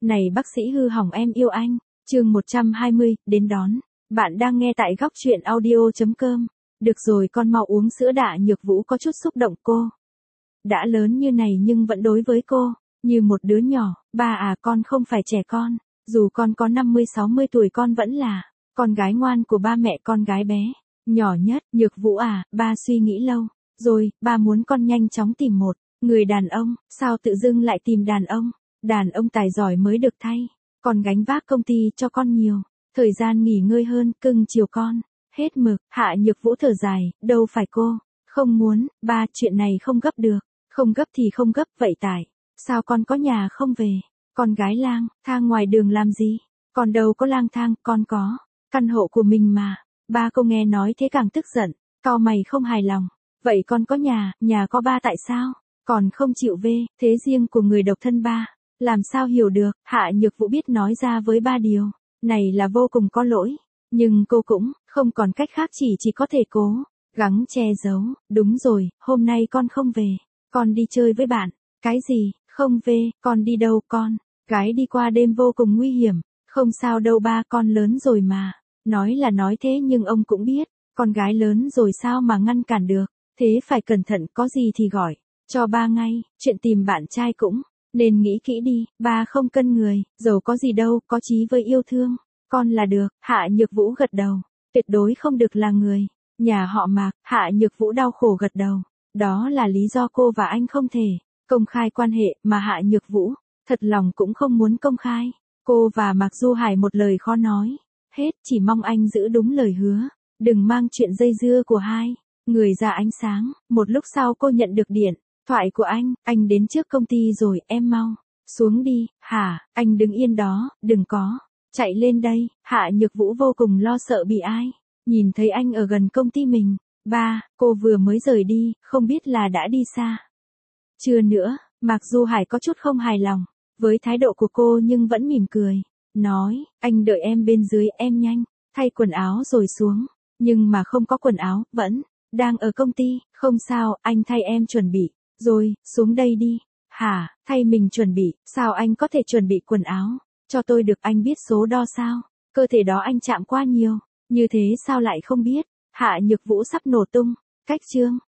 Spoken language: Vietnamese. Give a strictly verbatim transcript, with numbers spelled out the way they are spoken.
Này bác sĩ hư hỏng em yêu anh, chương một trăm hai mươi, đến đón. Bạn đang nghe tại góc truyện audio chấm com. Được rồi con mau uống sữa đã. Nhược Vũ có chút xúc động cô. Đã lớn như này nhưng vẫn đối với cô, như một đứa nhỏ. Ba à, con không phải trẻ con, dù con có năm mươi sáu mươi tuổi con vẫn là con gái ngoan của ba mẹ, con gái bé nhỏ nhất. Nhược Vũ à, ba suy nghĩ lâu rồi, ba muốn con nhanh chóng tìm một người đàn ông. Sao tự dưng lại tìm đàn ông? Đàn ông tài giỏi mới được thay. Còn gánh vác công ty cho con nhiều thời gian nghỉ ngơi hơn, cưng chiều con hết mực. Hạ Nhược Vũ thở dài, đâu phải cô không muốn, ba, chuyện này không gấp được. Không gấp thì không gấp, vậy tại sao con có nhà không về? Con gái lang thang ngoài đường làm gì? Con đâu có lang thang, con có căn hộ của mình mà. Ba cô nghe nói thế càng tức giận, cau mày không hài lòng. Vậy con có nhà, nhà có ba tại sao còn không chịu về? Thế riêng của người độc thân ba làm sao hiểu được? Hạ Nhược Vũ biết nói ra với ba điều này là vô cùng có lỗi, nhưng cô cũng không còn cách khác, chỉ chỉ có thể cố gắng che giấu. Đúng rồi, hôm nay con không về, con đi chơi với bạn. Cái gì? Không về? Con đi đâu? Con gái đi qua đêm vô cùng nguy hiểm. Không sao đâu ba, con lớn rồi mà. Nói là nói thế nhưng ông cũng biết, con gái lớn rồi sao mà ngăn cản được. Thế phải cẩn thận, có gì thì gọi cho ba ngay. Chuyện tìm bạn trai cũng nên nghĩ kỹ đi, ba không cân người, giàu có gì đâu, có chí với yêu thương con là được. Hạ Nhược Vũ gật đầu, tuyệt đối không được là người nhà họ Mạc. Hạ Nhược Vũ đau khổ gật đầu. Đó là lý do cô và anh không thể công khai quan hệ, mà Hạ Nhược Vũ thật lòng cũng không muốn công khai. Cô và Mạc Du Hải một lời khó nói hết, chỉ mong anh giữ đúng lời hứa, đừng mang chuyện dây dưa của hai người ra ánh sáng. Một lúc sau cô nhận được điện thoại của anh. Anh đến trước công ty rồi, em mau xuống đi. Hả? Anh đứng yên đó, đừng có chạy lên đây. Hạ Nhược Vũ vô cùng lo sợ bị ai nhìn thấy anh ở gần công ty mình. Ba, cô vừa mới rời đi, không biết là đã đi xa chưa nữa. Mạc Du Hải có chút không hài lòng với thái độ của cô nhưng vẫn mỉm cười, nói, anh đợi em bên dưới, em nhanh thay quần áo rồi xuống. Nhưng mà không có quần áo, vẫn đang ở công ty. Không sao, anh thay em chuẩn bị rồi, xuống đây đi. Hả? Thay mình chuẩn bị? Sao anh có thể chuẩn bị quần áo cho tôi được? Anh biết số đo sao? Cơ thể đó anh chạm qua nhiều như thế sao lại không biết? Hạ Nhược Vũ sắp nổ tung. Cách chương